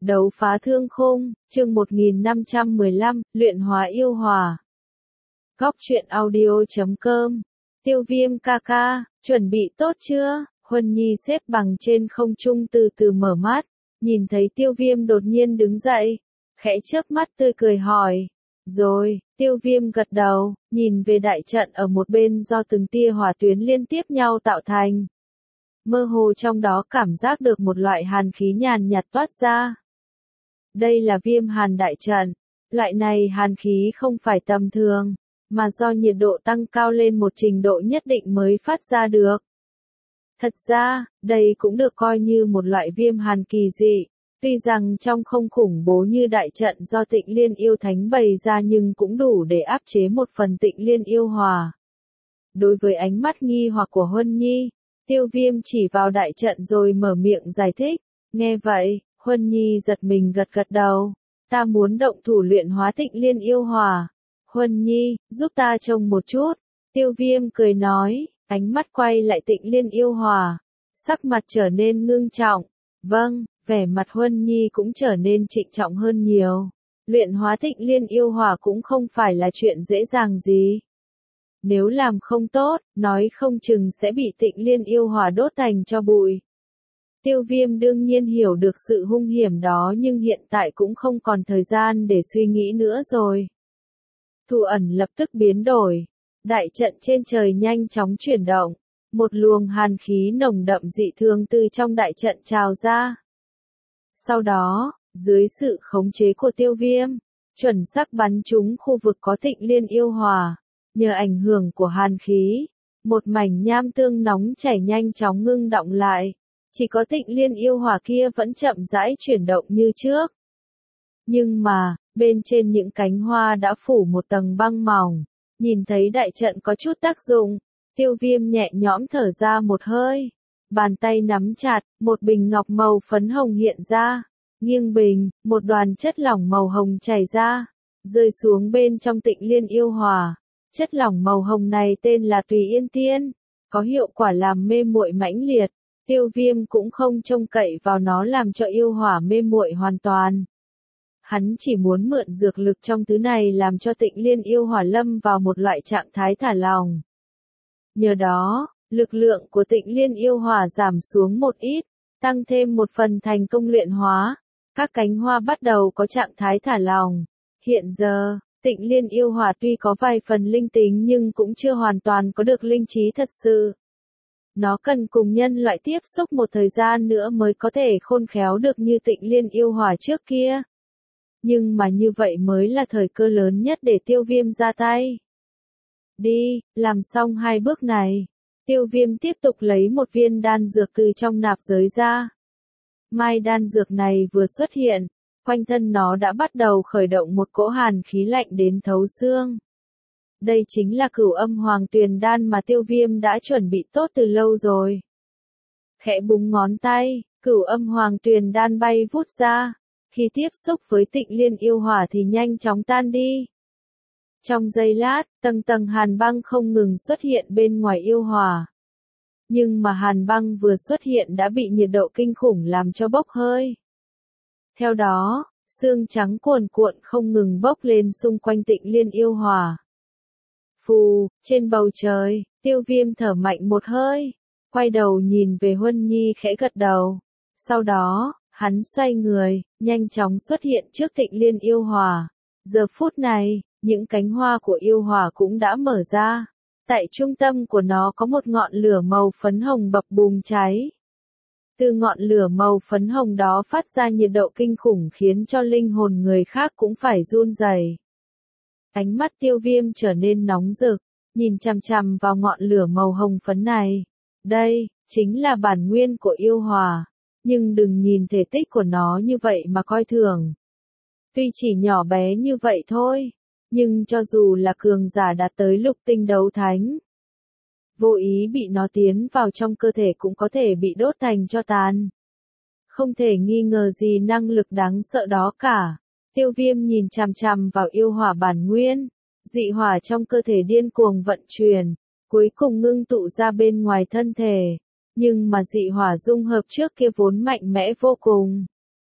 Đấu phá thương khung, chương 1515, luyện hóa yêu hỏa. Góc truyện audio.com. Tiêu Viêm ca ca, chuẩn bị tốt chưa? Huân Nhi xếp bằng trên không trung từ từ mở mắt, nhìn thấy Tiêu Viêm đột nhiên đứng dậy, khẽ chớp mắt tươi cười hỏi. Rồi, Tiêu Viêm gật đầu, nhìn về đại trận ở một bên do từng tia hỏa tuyến liên tiếp nhau tạo thành. Mơ hồ trong đó cảm giác được một loại hàn khí nhàn nhạt toát ra. Đây là Viêm hàn đại trận. Loại này hàn khí không phải tầm thường, mà do nhiệt độ tăng cao lên một trình độ nhất định mới phát ra được. Thật ra, đây cũng được coi như một loại viêm hàn kỳ dị. Tuy rằng trong không khủng bố như đại trận do Tịnh Liên yêu thánh bày ra nhưng cũng đủ để áp chế một phần Tịnh Liên yêu hỏa. Đối với ánh mắt nghi hoặc của Huân Nhi, Tiêu Viêm chỉ vào đại trận rồi mở miệng giải thích. Nghe vậy, Huân Nhi giật mình gật gật đầu. Ta muốn động thủ luyện hóa Tịnh Liên yêu hỏa. Huân Nhi, giúp ta trông một chút. Tiêu Viêm cười nói, ánh mắt quay lại Tịnh Liên yêu hỏa. Sắc mặt trở nên ngưng trọng. Vâng, vẻ mặt Huân Nhi cũng trở nên trịnh trọng hơn nhiều. Luyện hóa Tịnh Liên yêu hỏa cũng không phải là chuyện dễ dàng gì. Nếu làm không tốt, nói không chừng sẽ bị Tịnh Liên yêu hỏa đốt thành tro bụi. Tiêu Viêm đương nhiên hiểu được sự hung hiểm đó nhưng hiện tại cũng không còn thời gian để suy nghĩ nữa rồi. Thủ ẩn lập tức biến đổi. Đại trận trên trời nhanh chóng chuyển động. Một luồng hàn khí nồng đậm dị thường từ trong đại trận trào ra. Sau đó, dưới sự khống chế của Tiêu Viêm, chuẩn xác bắn trúng khu vực có Tịnh Liên yêu hỏa. Nhờ ảnh hưởng của hàn khí, một mảnh nham tương nóng chảy nhanh chóng ngưng đọng lại. Chỉ có Tịnh Liên yêu hỏa kia vẫn chậm rãi chuyển động như trước. Nhưng mà, bên trên những cánh hoa đã phủ một tầng băng mỏng. Nhìn thấy đại trận có chút tác dụng, Tiêu Viêm nhẹ nhõm thở ra một hơi. Bàn tay nắm chặt, một bình ngọc màu phấn hồng hiện ra. Nghiêng bình, một đoàn chất lỏng màu hồng chảy ra, rơi xuống bên trong Tịnh Liên yêu hỏa. Chất lỏng màu hồng này tên là Tùy Yên Tiên, có hiệu quả làm mê muội mãnh liệt. Tiêu Viêm cũng không trông cậy vào nó làm cho yêu hỏa mê muội hoàn toàn. Hắn chỉ muốn mượn dược lực trong thứ này làm cho Tịnh Liên yêu hỏa lâm vào một loại trạng thái thả lỏng. Nhờ đó, lực lượng của Tịnh Liên yêu hỏa giảm xuống một ít, tăng thêm một phần thành công luyện hóa. Các cánh hoa bắt đầu có trạng thái thả lỏng. Hiện giờ, Tịnh Liên yêu hỏa tuy có vài phần linh tính nhưng cũng chưa hoàn toàn có được linh trí thật sự. Nó cần cùng nhân loại tiếp xúc một thời gian nữa mới có thể khôn khéo được như Tịnh Liên yêu hỏa trước kia. Nhưng mà như vậy mới là thời cơ lớn nhất để Tiêu Viêm ra tay. Đi, làm xong hai bước này. Tiêu Viêm tiếp tục lấy một viên đan dược từ trong nạp giới ra. Mai đan dược này vừa xuất hiện, quanh thân nó đã bắt đầu khởi động một cỗ hàn khí lạnh đến thấu xương. Đây chính là Cửu Âm Hoàng Tuyền đan mà Tiêu Viêm đã chuẩn bị tốt từ lâu rồi. Khẽ búng ngón tay, Cửu Âm Hoàng Tuyền đan bay vút ra. Khi tiếp xúc với Tịnh Liên yêu hỏa thì nhanh chóng tan đi. Trong giây lát, tầng tầng hàn băng không ngừng xuất hiện bên ngoài yêu hỏa. Nhưng mà hàn băng vừa xuất hiện đã bị nhiệt độ kinh khủng làm cho bốc hơi. Theo đó, sương trắng cuồn cuộn không ngừng bốc lên xung quanh Tịnh Liên yêu hỏa. Phù, trên bầu trời, Tiêu Viêm thở mạnh một hơi, quay đầu nhìn về Huân Nhi khẽ gật đầu. Sau đó, hắn xoay người, nhanh chóng xuất hiện trước Tịnh Liên yêu hỏa. Giờ phút này, những cánh hoa của yêu hỏa cũng đã mở ra. Tại trung tâm của nó có một ngọn lửa màu phấn hồng bập bùng cháy. Từ ngọn lửa màu phấn hồng đó phát ra nhiệt độ kinh khủng khiến cho linh hồn người khác cũng phải run rẩy. Ánh mắt Tiêu Viêm trở nên nóng rực, nhìn chằm chằm vào ngọn lửa màu hồng phấn này. Đây, chính là bản nguyên của yêu hỏa. Nhưng đừng nhìn thể tích của nó như vậy mà coi thường. Tuy chỉ nhỏ bé như vậy thôi, nhưng cho dù là cường giả đạt tới lục tinh đấu thánh, vô ý bị nó tiến vào trong cơ thể cũng có thể bị đốt thành tro tàn. Không thể nghi ngờ gì năng lực đáng sợ đó cả. Tiêu Viêm nhìn chằm chằm vào yêu hỏa bản nguyên, dị hỏa trong cơ thể điên cuồng vận chuyển, cuối cùng ngưng tụ ra bên ngoài thân thể. Nhưng mà dị hỏa dung hợp trước kia vốn mạnh mẽ vô cùng.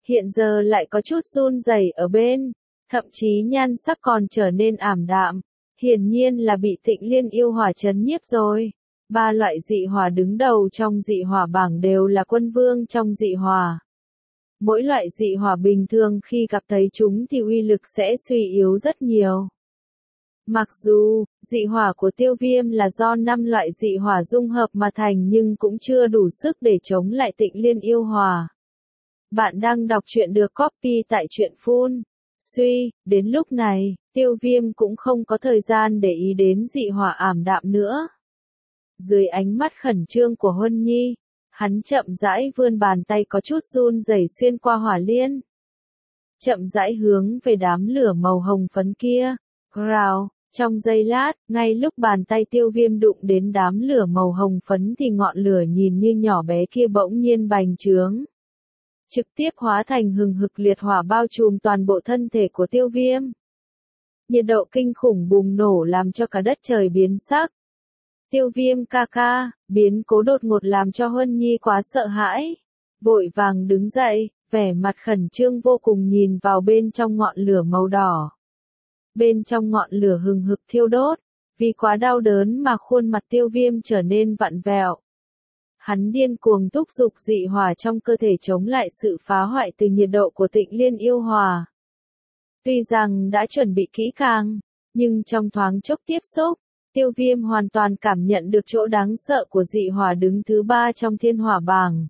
hiện giờ lại có chút run rẩy ở bên, thậm chí nhan sắc còn trở nên ảm đạm, hiển nhiên là bị Tịnh Liên yêu hỏa chấn nhiếp rồi. Ba loại dị hỏa đứng đầu trong dị hỏa bảng đều là quân vương trong dị hỏa. Mỗi loại dị hỏa bình thường khi gặp thấy chúng thì uy lực sẽ suy yếu rất nhiều. Mặc dù, dị hỏa của Tiêu Viêm là do 5 loại dị hỏa dung hợp mà thành nhưng cũng chưa đủ sức để chống lại Tịnh Liên yêu hỏa. Bạn đang đọc truyện được copy tại truyện Phun. Suy, đến lúc này, Tiêu Viêm cũng không có thời gian để ý đến dị hỏa ảm đạm nữa. Dưới ánh mắt khẩn trương của Huân Nhi, hắn chậm rãi vươn bàn tay có chút run rẩy xuyên qua hỏa liên. Chậm rãi hướng về đám lửa màu hồng phấn kia. Rào, trong giây lát, ngay lúc bàn tay Tiêu Viêm đụng đến đám lửa màu hồng phấn thì ngọn lửa nhìn như nhỏ bé kia bỗng nhiên bành trướng. Trực tiếp hóa thành hừng hực liệt hỏa bao trùm toàn bộ thân thể của Tiêu Viêm. Nhiệt độ kinh khủng bùng nổ làm cho cả đất trời biến sắc. Tiêu Viêm ca ca, biến cố đột ngột làm cho Huân Nhi quá sợ hãi. Vội vàng đứng dậy, vẻ mặt khẩn trương vô cùng nhìn vào bên trong ngọn lửa màu đỏ. Bên trong ngọn lửa hừng hực thiêu đốt, vì quá đau đớn mà khuôn mặt Tiêu Viêm trở nên vặn vẹo. Hắn điên cuồng thúc giục dị hỏa trong cơ thể chống lại sự phá hoại từ nhiệt độ của Tịnh Liên yêu hỏa. Tuy rằng đã chuẩn bị kỹ càng, nhưng trong thoáng chốc tiếp xúc, Tiêu Viêm hoàn toàn cảm nhận được chỗ đáng sợ của dị hỏa đứng thứ 3 trong thiên hỏa bảng.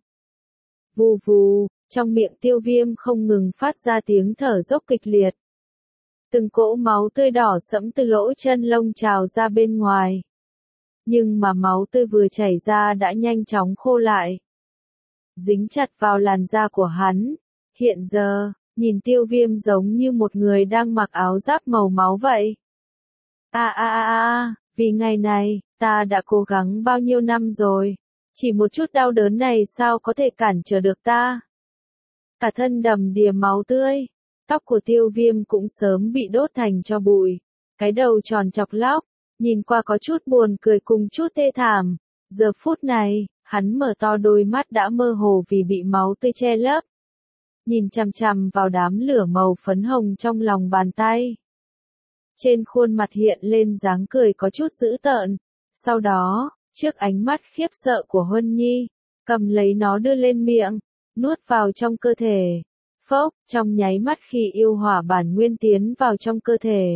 Vù vù, trong miệng Tiêu Viêm không ngừng phát ra tiếng thở dốc kịch liệt. Từng cỗ máu tươi đỏ sẫm từ lỗ chân lông trào ra bên ngoài. Nhưng mà máu tươi vừa chảy ra đã nhanh chóng khô lại. Dính chặt vào làn da của hắn. Hiện giờ, nhìn Tiêu Viêm giống như một người đang mặc áo giáp màu máu vậy. Vì ngày này, ta đã cố gắng bao nhiêu năm rồi. Chỉ một chút đau đớn này sao có thể cản trở được ta. Cả thân đầm đìa máu tươi. Tóc của Tiêu Viêm cũng sớm bị đốt thành tro bụi. Cái đầu tròn chọc lóc, nhìn qua có chút buồn cười cùng chút thê thảm. Giờ phút này, hắn mở to đôi mắt đã mơ hồ vì bị máu tươi che lấp. Nhìn chằm chằm vào đám lửa màu phấn hồng trong lòng bàn tay. Trên khuôn mặt hiện lên dáng cười có chút dữ tợn. Sau đó, trước ánh mắt khiếp sợ của Huân Nhi, cầm lấy nó đưa lên miệng, nuốt vào trong cơ thể. Phốc, trong nháy mắt khi yêu hỏa bản nguyên tiến vào trong cơ thể.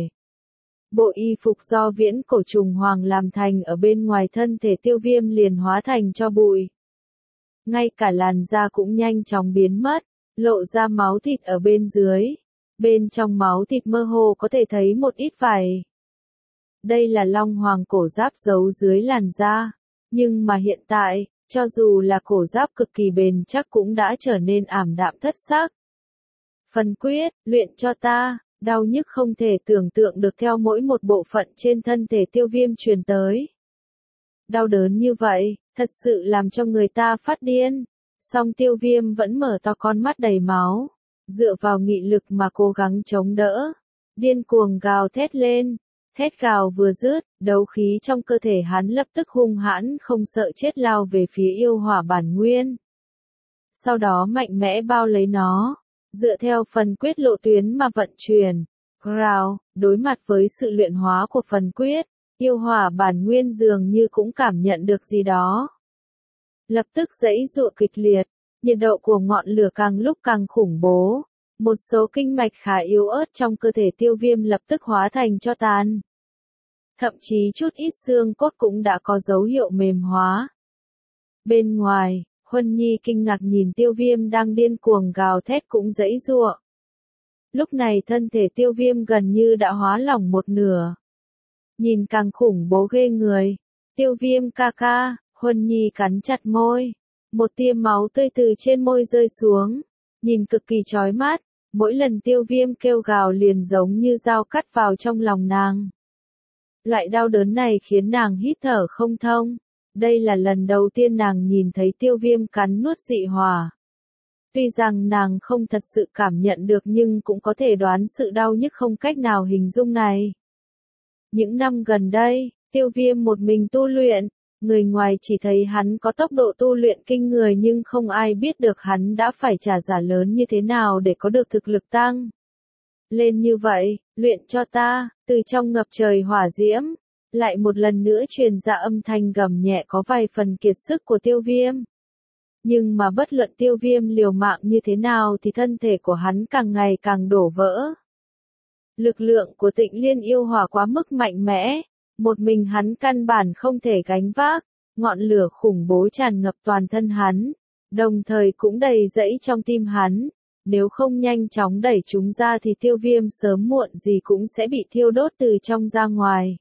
Bộ y phục do viễn cổ trùng hoàng làm thành ở bên ngoài thân thể Tiêu Viêm liền hóa thành tro bụi. Ngay cả làn da cũng nhanh chóng biến mất, lộ ra máu thịt ở bên dưới. Bên trong máu thịt mơ hồ có thể thấy một ít vảy. Đây là long hoàng cổ giáp giấu dưới làn da. Nhưng mà hiện tại, cho dù là cổ giáp cực kỳ bền chắc cũng đã trở nên ảm đạm thất sắc. Phần quyết, luyện cho ta, đau nhức không thể tưởng tượng được theo mỗi một bộ phận trên thân thể Tiêu Viêm truyền tới. Đau đớn như vậy, thật sự làm cho người ta phát điên. Song Tiêu Viêm vẫn mở to con mắt đầy máu, dựa vào nghị lực mà cố gắng chống đỡ. Điên cuồng gào thét lên, thét gào vừa dứt, đấu khí trong cơ thể hắn lập tức hung hãn không sợ chết lao về phía yêu hỏa bản nguyên. Sau đó mạnh mẽ bao lấy nó. Dựa theo phần quyết lộ tuyến mà vận chuyển. Rào, đối mặt với sự luyện hóa của phần quyết, yêu hỏa bản nguyên dường như cũng cảm nhận được gì đó. Lập tức giãy giụa kịch liệt, nhiệt độ của ngọn lửa càng lúc càng khủng bố. Một số kinh mạch khá yếu ớt trong cơ thể Tiêu Viêm lập tức hóa thành tro tàn. Thậm chí chút ít xương cốt cũng đã có dấu hiệu mềm hóa. Bên ngoài, Huân Nhi kinh ngạc nhìn Tiêu Viêm đang điên cuồng gào thét cũng giãy giụa. Lúc này thân thể Tiêu Viêm gần như đã hóa lỏng một nửa. Nhìn càng khủng bố ghê người. Tiêu Viêm ca ca, Huân Nhi cắn chặt môi. Một tia máu tươi từ trên môi rơi xuống. Nhìn cực kỳ chói mắt. Mỗi lần Tiêu Viêm kêu gào liền giống như dao cắt vào trong lòng nàng. Loại đau đớn này khiến nàng hít thở không thông. Đây là lần đầu tiên nàng nhìn thấy Tiêu Viêm cắn nuốt dị hỏa. Tuy rằng nàng không thật sự cảm nhận được nhưng cũng có thể đoán sự đau nhức không cách nào hình dung này. Những năm gần đây, Tiêu Viêm một mình tu luyện, Người ngoài chỉ thấy hắn có tốc độ tu luyện kinh người nhưng không ai biết được hắn đã phải trả giá lớn như thế nào để có được thực lực tăng lên như vậy. Luyện cho ta, từ trong ngập trời hỏa diễm, lại một lần nữa truyền ra âm thanh gầm nhẹ có vài phần kiệt sức của Tiêu Viêm. Nhưng mà bất luận Tiêu Viêm liều mạng như thế nào thì thân thể của hắn càng ngày càng đổ vỡ. Lực lượng của Tịnh Liên yêu hỏa quá mức mạnh mẽ, một mình hắn căn bản không thể gánh vác, ngọn lửa khủng bố tràn ngập toàn thân hắn, đồng thời cũng đầy rẫy trong tim hắn, nếu không nhanh chóng đẩy chúng ra thì Tiêu Viêm sớm muộn gì cũng sẽ bị thiêu đốt từ trong ra ngoài.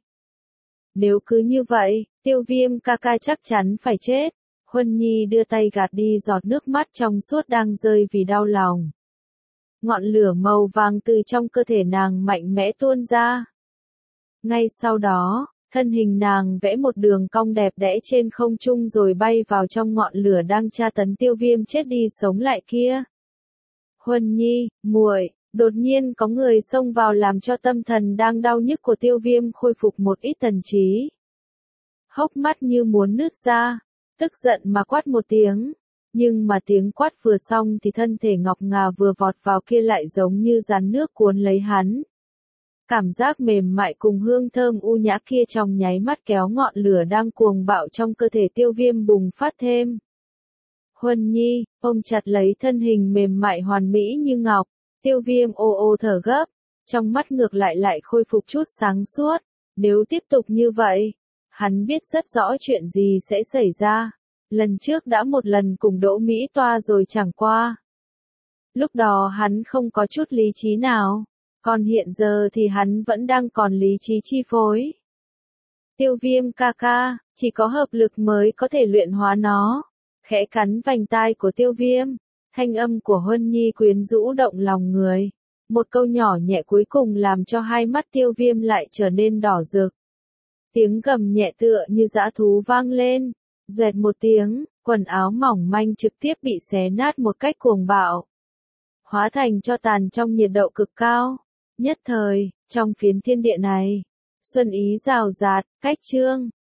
Nếu cứ như vậy, Tiêu Viêm ca ca chắc chắn phải chết. Huân Nhi đưa tay gạt đi giọt nước mắt trong suốt đang rơi vì đau lòng. Ngọn lửa màu vàng từ trong cơ thể nàng mạnh mẽ tuôn ra. Ngay sau đó, thân hình nàng vẽ một đường cong đẹp đẽ trên không trung rồi bay vào trong ngọn lửa đang tra tấn Tiêu Viêm chết đi sống lại kia. Huân Nhi, muội, đột nhiên có người xông vào làm cho tâm thần đang đau nhức của Tiêu Viêm khôi phục một ít thần trí. Hốc mắt như muốn nứt ra, tức giận mà quát một tiếng. Nhưng mà tiếng quát vừa xong thì thân thể ngọc ngà vừa vọt vào kia lại giống như rắn nước cuốn lấy hắn. Cảm giác mềm mại cùng hương thơm u nhã kia trong nháy mắt kéo ngọn lửa đang cuồng bạo trong cơ thể Tiêu Viêm bùng phát thêm. Huân Nhi, ôm chặt lấy thân hình mềm mại hoàn mỹ như ngọc, Tiêu Viêm ô ô thở gấp, trong mắt ngược lại khôi phục chút sáng suốt. Nếu tiếp tục như vậy, hắn biết rất rõ chuyện gì sẽ xảy ra. Lần trước đã một lần cùng Đỗ Mỹ Toa rồi chẳng qua. Lúc đó hắn không có chút lý trí nào, còn hiện giờ thì hắn vẫn đang còn lý trí chi phối. Tiêu Viêm ca ca, chỉ có hợp lực mới có thể luyện hóa nó. Khẽ cắn vành tai của Tiêu Viêm, thanh âm của Huân Nhi quyến rũ động lòng người. Một câu nhỏ nhẹ cuối cùng làm cho hai mắt Tiêu Viêm lại trở nên đỏ rực. Tiếng gầm nhẹ tựa như dã thú vang lên, doẹt một tiếng, quần áo mỏng manh trực tiếp bị xé nát một cách cuồng bạo. Hóa thành cho tàn trong nhiệt độ cực cao. Nhất thời, trong phiến thiên địa này, xuân ý rào rạt, cách chương.